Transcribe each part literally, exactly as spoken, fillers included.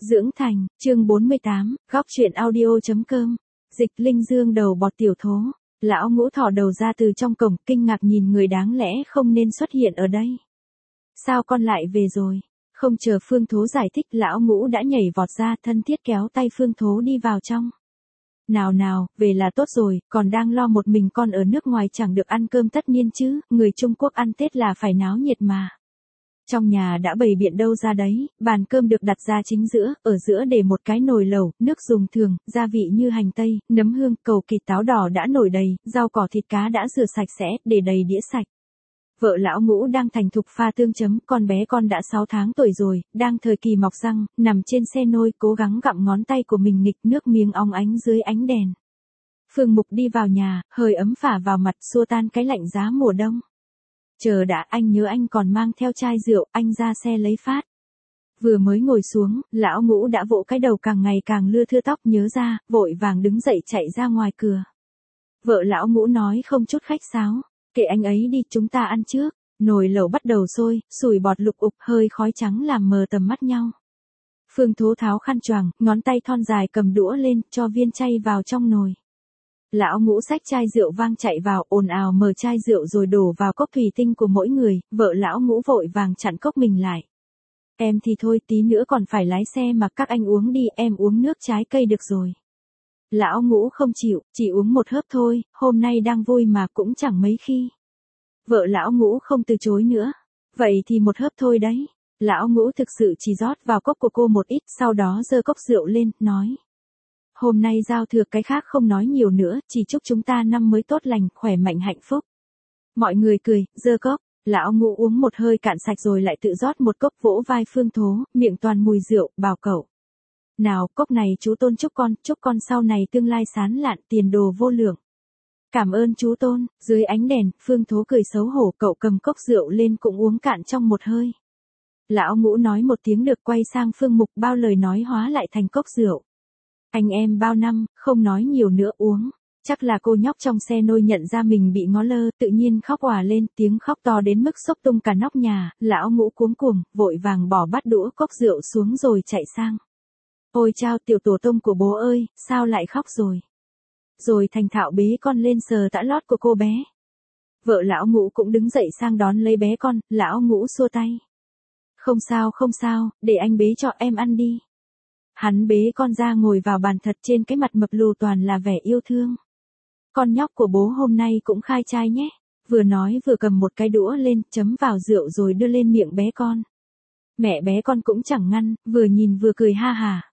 Dưỡng thành, chương bốn mươi tám, góc truyện audio.com. Dịch Linh Dương đầu bọt tiểu thố. Lão Ngũ thò đầu ra từ trong cổng, kinh ngạc nhìn người đáng lẽ không nên xuất hiện ở đây. Sao con lại về rồi? Không chờ Phương Thố giải thích, Lão Ngũ đã nhảy vọt ra, thân thiết kéo tay Phương Thố đi vào trong. Nào nào, về là tốt rồi, còn đang lo một mình con ở nước ngoài chẳng được ăn cơm tất niên chứ, người Trung Quốc ăn Tết là phải náo nhiệt mà. Trong nhà đã bày biện đâu ra đấy, bàn cơm được đặt ra chính giữa, ở giữa để một cái nồi lẩu, nước dùng thường, gia vị như hành tây, nấm hương, cầu kỳ, táo đỏ đã nổi đầy, rau cỏ thịt cá đã rửa sạch sẽ, để đầy đĩa sạch. Vợ Lão Ngũ đang thành thục pha tương chấm, con bé con đã sáu tháng tuổi rồi, đang thời kỳ mọc răng, nằm trên xe nôi cố gắng gặm ngón tay của mình nghịch, nước miếng óng ánh dưới ánh đèn. Phương Mục đi vào nhà, hơi ấm phả vào mặt, xua tan cái lạnh giá mùa đông. Chờ đã, anh nhớ anh còn mang theo chai rượu, anh ra xe lấy phát. Vừa mới ngồi xuống, Lão Ngũ đã vỗ cái đầu càng ngày càng lưa thưa tóc, nhớ ra, vội vàng đứng dậy chạy ra ngoài cửa. Vợ Lão Ngũ nói không chút khách sáo, kệ anh ấy đi, chúng ta ăn trước. Nồi lẩu bắt đầu sôi, sủi bọt lục ục, hơi khói trắng làm mờ tầm mắt nhau. Phương Thố tháo khăn choàng, ngón tay thon dài cầm đũa lên, cho viên chay vào trong nồi. Lão Ngũ xách chai rượu vang chạy vào, ồn ào mở chai rượu rồi đổ vào cốc thủy tinh của mỗi người, vợ Lão Ngũ vội vàng chặn cốc mình lại. Em thì thôi, tí nữa còn phải lái xe mà, các anh uống đi, em uống nước trái cây được rồi. Lão Ngũ không chịu, chỉ uống một hớp thôi, hôm nay đang vui mà, cũng chẳng mấy khi. Vợ Lão Ngũ không từ chối nữa. Vậy thì một hớp thôi đấy. Lão Ngũ thực sự chỉ rót vào cốc của cô một ít, sau đó giơ cốc rượu lên, nói. Hôm nay giao thừa, cái khác không nói nhiều nữa, chỉ chúc chúng ta năm mới tốt lành, khỏe mạnh hạnh phúc. Mọi người cười, giơ cốc. Lão Ngũ uống một hơi cạn sạch rồi lại tự rót một cốc, vỗ vai Phương Thố, miệng toàn mùi rượu, bảo cậu. Nào, cốc này chú Tôn chúc con, chúc con sau này tương lai sáng lạn, tiền đồ vô lượng. Cảm ơn chú Tôn. Dưới ánh đèn, Phương Thố cười xấu hổ, cậu cầm cốc rượu lên cũng uống cạn trong một hơi. Lão Ngũ nói một tiếng được, quay sang Phương Mục, bao lời nói hóa lại thành cốc rượu. Anh em bao năm, không nói nhiều nữa, uống. Chắc là cô nhóc trong xe nôi nhận ra mình bị ngó lơ, tự nhiên khóc òa lên, tiếng khóc to đến mức xốc tung cả nóc nhà. Lão Ngũ cuống cuồng, vội vàng bỏ bát đũa cốc rượu xuống rồi chạy sang. Ôi chao, tiểu tổ tông của bố ơi, sao lại khóc rồi? Rồi thành thạo bế con lên sờ tã lót của cô bé. Vợ Lão Ngũ cũng đứng dậy sang đón lấy bé con, Lão Ngũ xua tay. Không sao không sao, để anh bế cho, em ăn đi. Hắn bế con ra ngồi vào bàn, thật trên cái mặt mập lù toàn là vẻ yêu thương. Con nhóc của bố hôm nay cũng khai trai nhé. Vừa nói vừa cầm một cái đũa lên, chấm vào rượu rồi đưa lên miệng bé con. Mẹ bé con cũng chẳng ngăn, vừa nhìn vừa cười ha hà.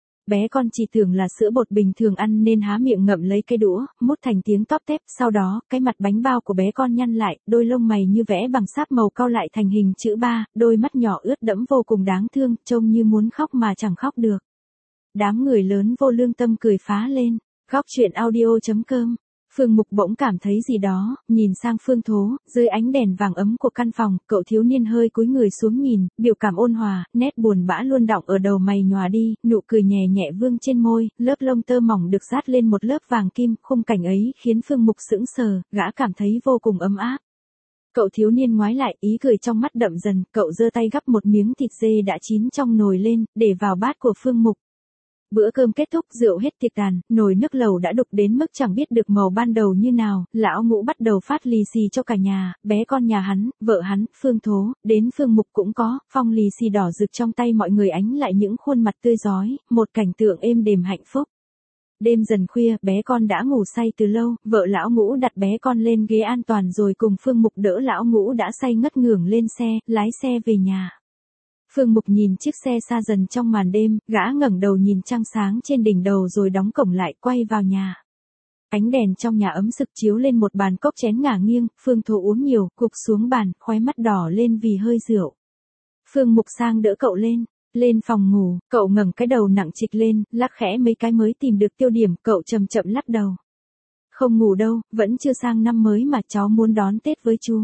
Bé con chỉ tưởng là sữa bột bình thường ăn nên há miệng ngậm lấy cái đũa, mút thành tiếng tóp tép, sau đó, cái mặt bánh bao của bé con nhăn lại, đôi lông mày như vẽ bằng sáp màu cau lại thành hình chữ ba, đôi mắt nhỏ ướt đẫm vô cùng đáng thương, trông như muốn khóc mà chẳng khóc được. Đám người lớn vô lương tâm cười phá lên. Góc truyện audio.com. Phương Mục bỗng cảm thấy gì đó, nhìn sang Phương Thố, dưới ánh đèn vàng ấm của căn phòng, cậu thiếu niên hơi cúi người xuống nhìn, biểu cảm ôn hòa, nét buồn bã luôn đọng ở đầu mày nhòa đi, nụ cười nhẹ nhẹ vương trên môi, lớp lông tơ mỏng được dát lên một lớp vàng kim, khung cảnh ấy khiến Phương Mục sững sờ, gã cảm thấy vô cùng ấm áp. Cậu thiếu niên ngoái lại, ý cười trong mắt đậm dần, cậu giơ tay gắp một miếng thịt dê đã chín trong nồi lên, để vào bát của Phương Mục. Bữa cơm kết thúc, rượu hết tiệc tàn, nồi nước lẩu đã đục đến mức chẳng biết được màu ban đầu như nào, Lão Ngũ bắt đầu phát lì xì cho cả nhà, bé con nhà hắn, vợ hắn, Phương Thố, đến Phương Mục cũng có, phong lì xì đỏ rực trong tay mọi người ánh lại những khuôn mặt tươi rói, một cảnh tượng êm đềm hạnh phúc. Đêm dần khuya, bé con đã ngủ say từ lâu, vợ Lão Ngũ đặt bé con lên ghế an toàn rồi cùng Phương Mục đỡ Lão Ngũ đã say ngất ngưởng lên xe, lái xe về nhà. Phương Mục nhìn chiếc xe xa dần trong màn đêm, gã ngẩng đầu nhìn trăng sáng trên đỉnh đầu rồi đóng cổng lại, quay vào nhà. Ánh đèn trong nhà ấm sực chiếu lên một bàn cốc chén ngả nghiêng, Phương Thố uống nhiều, gục xuống bàn, khóe mắt đỏ lên vì hơi rượu. Phương Mục sang đỡ cậu lên, lên phòng ngủ, cậu ngẩng cái đầu nặng trịch lên, lắc khẽ mấy cái mới tìm được tiêu điểm, cậu chậm chậm lắc đầu. Không ngủ đâu, vẫn chưa sang năm mới mà, cháu muốn đón Tết với chú.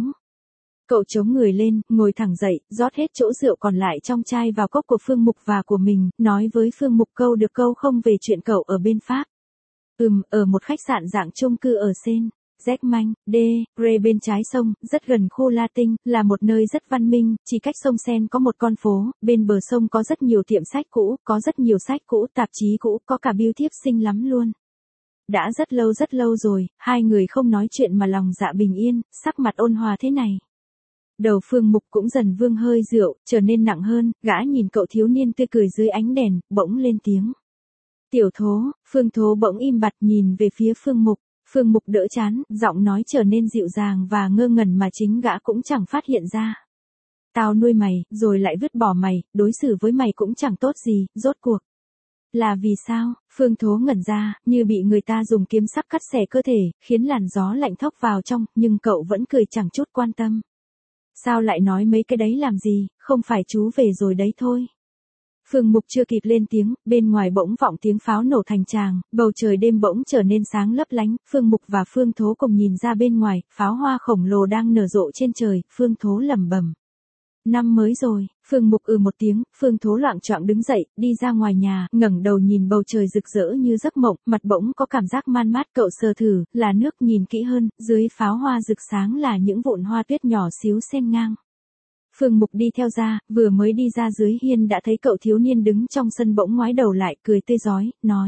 Cậu chống người lên, ngồi thẳng dậy, rót hết chỗ rượu còn lại trong chai vào cốc của Phương Mục và của mình, nói với Phương Mục câu được câu không về chuyện cậu ở bên Pháp. Ừm, ở một khách sạn dạng chung cư ở Sen. Jack Manh, D, Ray bên trái sông, rất gần khu Latin, là một nơi rất văn minh, chỉ cách sông Sen có một con phố, bên bờ sông có rất nhiều tiệm sách cũ, có rất nhiều sách cũ, tạp chí cũ, có cả bưu thiếp xinh lắm luôn. Đã rất lâu rất lâu rồi, hai người không nói chuyện mà lòng dạ bình yên, sắc mặt ôn hòa thế này. Đầu Phương Mục cũng dần vương hơi rượu, trở nên nặng hơn, gã nhìn cậu thiếu niên tươi cười dưới ánh đèn, bỗng lên tiếng. Tiểu Thố, Phương Thố bỗng im bặt nhìn về phía Phương Mục. Phương Mục đỡ chán, giọng nói trở nên dịu dàng và ngơ ngẩn mà chính gã cũng chẳng phát hiện ra. Tao nuôi mày, rồi lại vứt bỏ mày, đối xử với mày cũng chẳng tốt gì, rốt cuộc. Là vì sao? Phương Thố ngẩn ra, như bị người ta dùng kiếm sắc cắt xẻ cơ thể, khiến làn gió lạnh thốc vào trong, nhưng cậu vẫn cười chẳng chút quan tâm. Sao lại nói mấy cái đấy làm gì, không phải chú về rồi đấy thôi. Phương Mục chưa kịp lên tiếng, bên ngoài bỗng vọng tiếng pháo nổ thành tràng, bầu trời đêm bỗng trở nên sáng lấp lánh, Phương Mục và Phương Thố cùng nhìn ra bên ngoài, pháo hoa khổng lồ đang nở rộ trên trời, Phương Thố lẩm bẩm. Năm mới rồi, Phương Mục ừ một tiếng, Phương Thố loạng choạng đứng dậy, đi ra ngoài nhà, ngẩng đầu nhìn bầu trời rực rỡ như giấc mộng, mặt bỗng có cảm giác man mát, cậu sờ thử, là nước, nhìn kỹ hơn, dưới pháo hoa rực sáng là những vụn hoa tuyết nhỏ xíu xen ngang. Phương Mục đi theo ra, vừa mới đi ra dưới hiên đã thấy cậu thiếu niên đứng trong sân bỗng ngoái đầu lại, cười tươi rói, nói.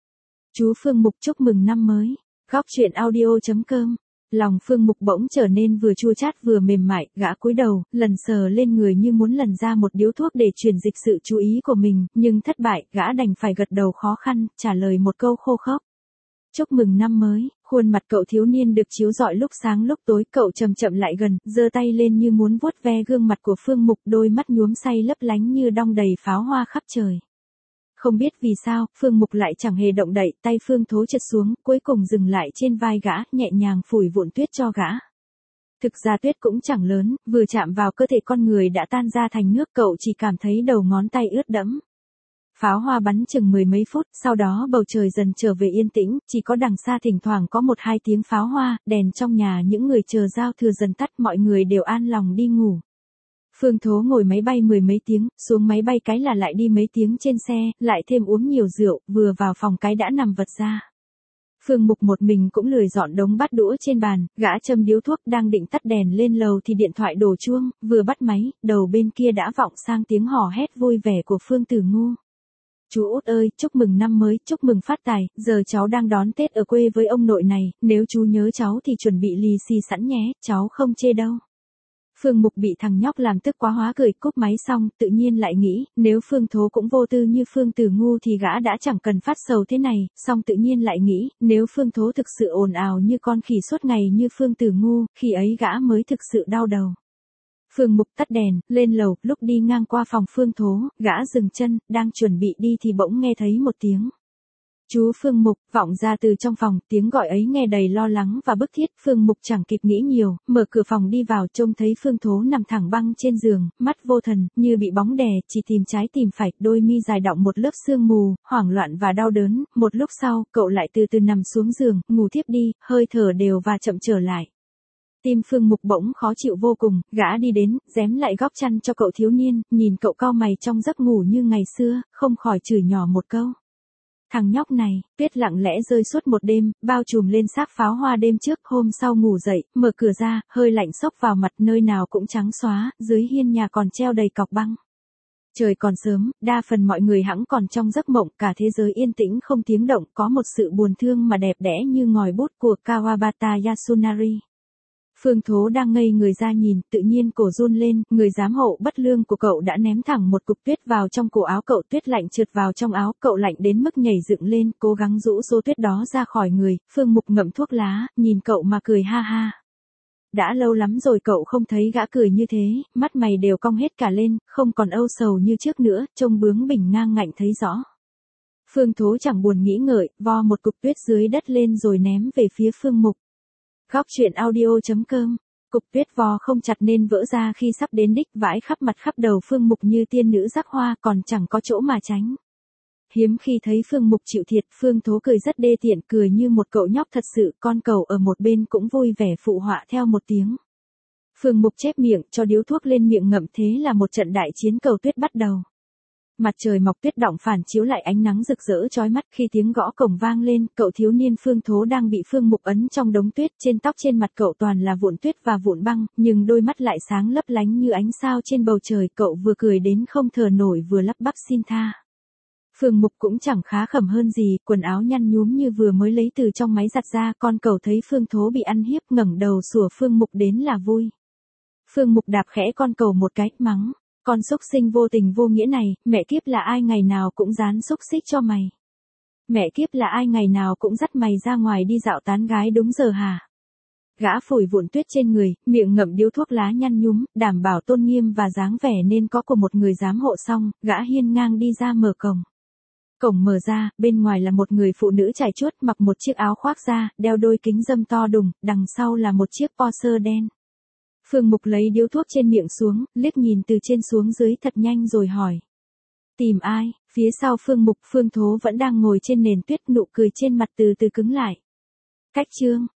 Chú Phương Mục chúc mừng năm mới. Góc truyện audio chấm com. Lòng Phương Mục bỗng trở nên vừa chua chát vừa mềm mại, gã cúi đầu, lần sờ lên người như muốn lần ra một điếu thuốc để truyền dịch sự chú ý của mình, nhưng thất bại, gã đành phải gật đầu khó khăn, trả lời một câu khô khốc. Chúc mừng năm mới. Khuôn mặt cậu thiếu niên được chiếu rọi lúc sáng lúc tối, cậu chậm chậm lại gần, giơ tay lên như muốn vuốt ve gương mặt của Phương Mục, đôi mắt nhuốm say lấp lánh như đong đầy pháo hoa khắp trời. Không biết vì sao, Phương Mục lại chẳng hề động đậy, tay Phương Thố trượt xuống, cuối cùng dừng lại trên vai gã, nhẹ nhàng phủi vụn tuyết cho gã. Thực ra tuyết cũng chẳng lớn, vừa chạm vào cơ thể con người đã tan ra thành nước, cậu chỉ cảm thấy đầu ngón tay ướt đẫm. Pháo hoa bắn chừng mười mấy phút, sau đó bầu trời dần trở về yên tĩnh, chỉ có đằng xa thỉnh thoảng có một hai tiếng pháo hoa, đèn trong nhà những người chờ giao thừa dần tắt, mọi người đều an lòng đi ngủ. Phương Thố ngồi máy bay mười mấy tiếng, xuống máy bay cái là lại đi mấy tiếng trên xe, lại thêm uống nhiều rượu, vừa vào phòng cái đã nằm vật ra. Phương Mục một mình cũng lười dọn đống bát đũa trên bàn, gã châm điếu thuốc đang định tắt đèn lên lầu thì điện thoại đổ chuông, vừa bắt máy, đầu bên kia đã vọng sang tiếng hò hét vui vẻ của Phương Tử Ngu. Chú Út ơi, chúc mừng năm mới, chúc mừng phát tài, giờ cháu đang đón Tết ở quê với ông nội này, nếu chú nhớ cháu thì chuẩn bị lì xì sẵn nhé, cháu không chê đâu. Phương Mục bị thằng nhóc làm tức quá hóa cười, cúp máy xong, tự nhiên lại nghĩ, nếu Phương Thố cũng vô tư như Phương Tử Ngu thì gã đã chẳng cần phát sầu thế này, xong tự nhiên lại nghĩ, nếu Phương Thố thực sự ồn ào như con khỉ suốt ngày như Phương Tử Ngu, khi ấy gã mới thực sự đau đầu. Phương Mục tắt đèn, lên lầu, lúc đi ngang qua phòng Phương Thố, gã dừng chân, đang chuẩn bị đi thì bỗng nghe thấy một tiếng. Chú Phương Mục, vọng ra từ trong phòng, tiếng gọi ấy nghe đầy lo lắng và bức thiết, Phương Mục chẳng kịp nghĩ nhiều, mở cửa phòng đi vào trông thấy Phương Thố nằm thẳng băng trên giường, mắt vô thần, như bị bóng đè, chỉ tìm trái tìm phải, đôi mi dài đọng một lớp sương mù, hoảng loạn và đau đớn, một lúc sau, cậu lại từ từ nằm xuống giường, ngủ thiếp đi, hơi thở đều và chậm trở lại. Tim Phương Mục bỗng khó chịu vô cùng, gã đi đến, rém lại góc chăn cho cậu thiếu niên, nhìn cậu cau mày trong giấc ngủ như ngày xưa, không khỏi chửi nhỏ một câu. Thằng nhóc này, tuyết lặng lẽ rơi suốt một đêm, bao trùm lên xác pháo hoa đêm trước, hôm sau ngủ dậy, mở cửa ra, hơi lạnh xốc vào mặt, nơi nào cũng trắng xóa, dưới hiên nhà còn treo đầy cọc băng. Trời còn sớm, đa phần mọi người hẵng còn trong giấc mộng, cả thế giới yên tĩnh không tiếng động, có một sự buồn thương mà đẹp đẽ như ngòi bút của Kawabata Yasunari. Phương Thố đang ngây người ra nhìn, tự nhiên cổ run lên, người giám hộ bất lương của cậu đã ném thẳng một cục tuyết vào trong cổ áo cậu, tuyết lạnh trượt vào trong áo, cậu lạnh đến mức nhảy dựng lên, cố gắng rũ số tuyết đó ra khỏi người, Phương Mục ngậm thuốc lá, nhìn cậu mà cười ha ha. Đã lâu lắm rồi cậu không thấy gã cười như thế, mắt mày đều cong hết cả lên, không còn âu sầu như trước nữa, trông bướng bỉnh ngang ngạnh thấy rõ. Phương Thố chẳng buồn nghĩ ngợi, vo một cục tuyết dưới đất lên rồi ném về phía Phương Mục. Góc truyện audio chấm com. Cục tuyết vò không chặt nên vỡ ra khi sắp đến đích, vãi khắp mặt khắp đầu Phương Mục như tiên nữ rắc hoa, còn chẳng có chỗ mà tránh. Hiếm khi thấy Phương Mục chịu thiệt, Phương Thố cười rất đê tiện, cười như một cậu nhóc thật sự, con cậu ở một bên cũng vui vẻ phụ họa theo một tiếng. Phương Mục chép miệng, cho điếu thuốc lên miệng ngậm, thế là một trận đại chiến cầu tuyết bắt đầu. Mặt trời mọc tuyết đọng phản chiếu lại ánh nắng rực rỡ chói mắt khi tiếng gõ cổng vang lên, cậu thiếu niên Phương Thố đang bị Phương Mục ấn trong đống tuyết, trên tóc trên mặt cậu toàn là vụn tuyết và vụn băng, nhưng đôi mắt lại sáng lấp lánh như ánh sao trên bầu trời, cậu vừa cười đến không thở nổi vừa lắp bắp xin tha. Phương Mục cũng chẳng khá khẩm hơn gì, quần áo nhăn nhúm như vừa mới lấy từ trong máy giặt ra, con cậu thấy Phương Thố bị ăn hiếp ngẩng đầu sủa Phương Mục đến là vui. Phương Mục đạp khẽ con cậu một cái, mắng. Con xúc sinh vô tình vô nghĩa này, mẹ kiếp là ai ngày nào cũng dán xúc xích cho mày. Mẹ kiếp là ai ngày nào cũng dắt mày ra ngoài đi dạo tán gái đúng giờ hả? Gã phủi vụn tuyết trên người, miệng ngậm điếu thuốc lá nhăn nhúm, đảm bảo tôn nghiêm và dáng vẻ nên có của một người giám hộ xong, gã hiên ngang đi ra mở cổng. Cổng mở ra, bên ngoài là một người phụ nữ trải chuốt mặc một chiếc áo khoác da, đeo đôi kính râm to đùng, đằng sau là một chiếc Porsche đen. Phương Mục lấy điếu thuốc trên miệng xuống, liếc nhìn từ trên xuống dưới thật nhanh rồi hỏi. Tìm ai? Phía sau Phương Mục, Phương Thố vẫn đang ngồi trên nền tuyết, nụ cười trên mặt từ từ cứng lại. Cách Trương,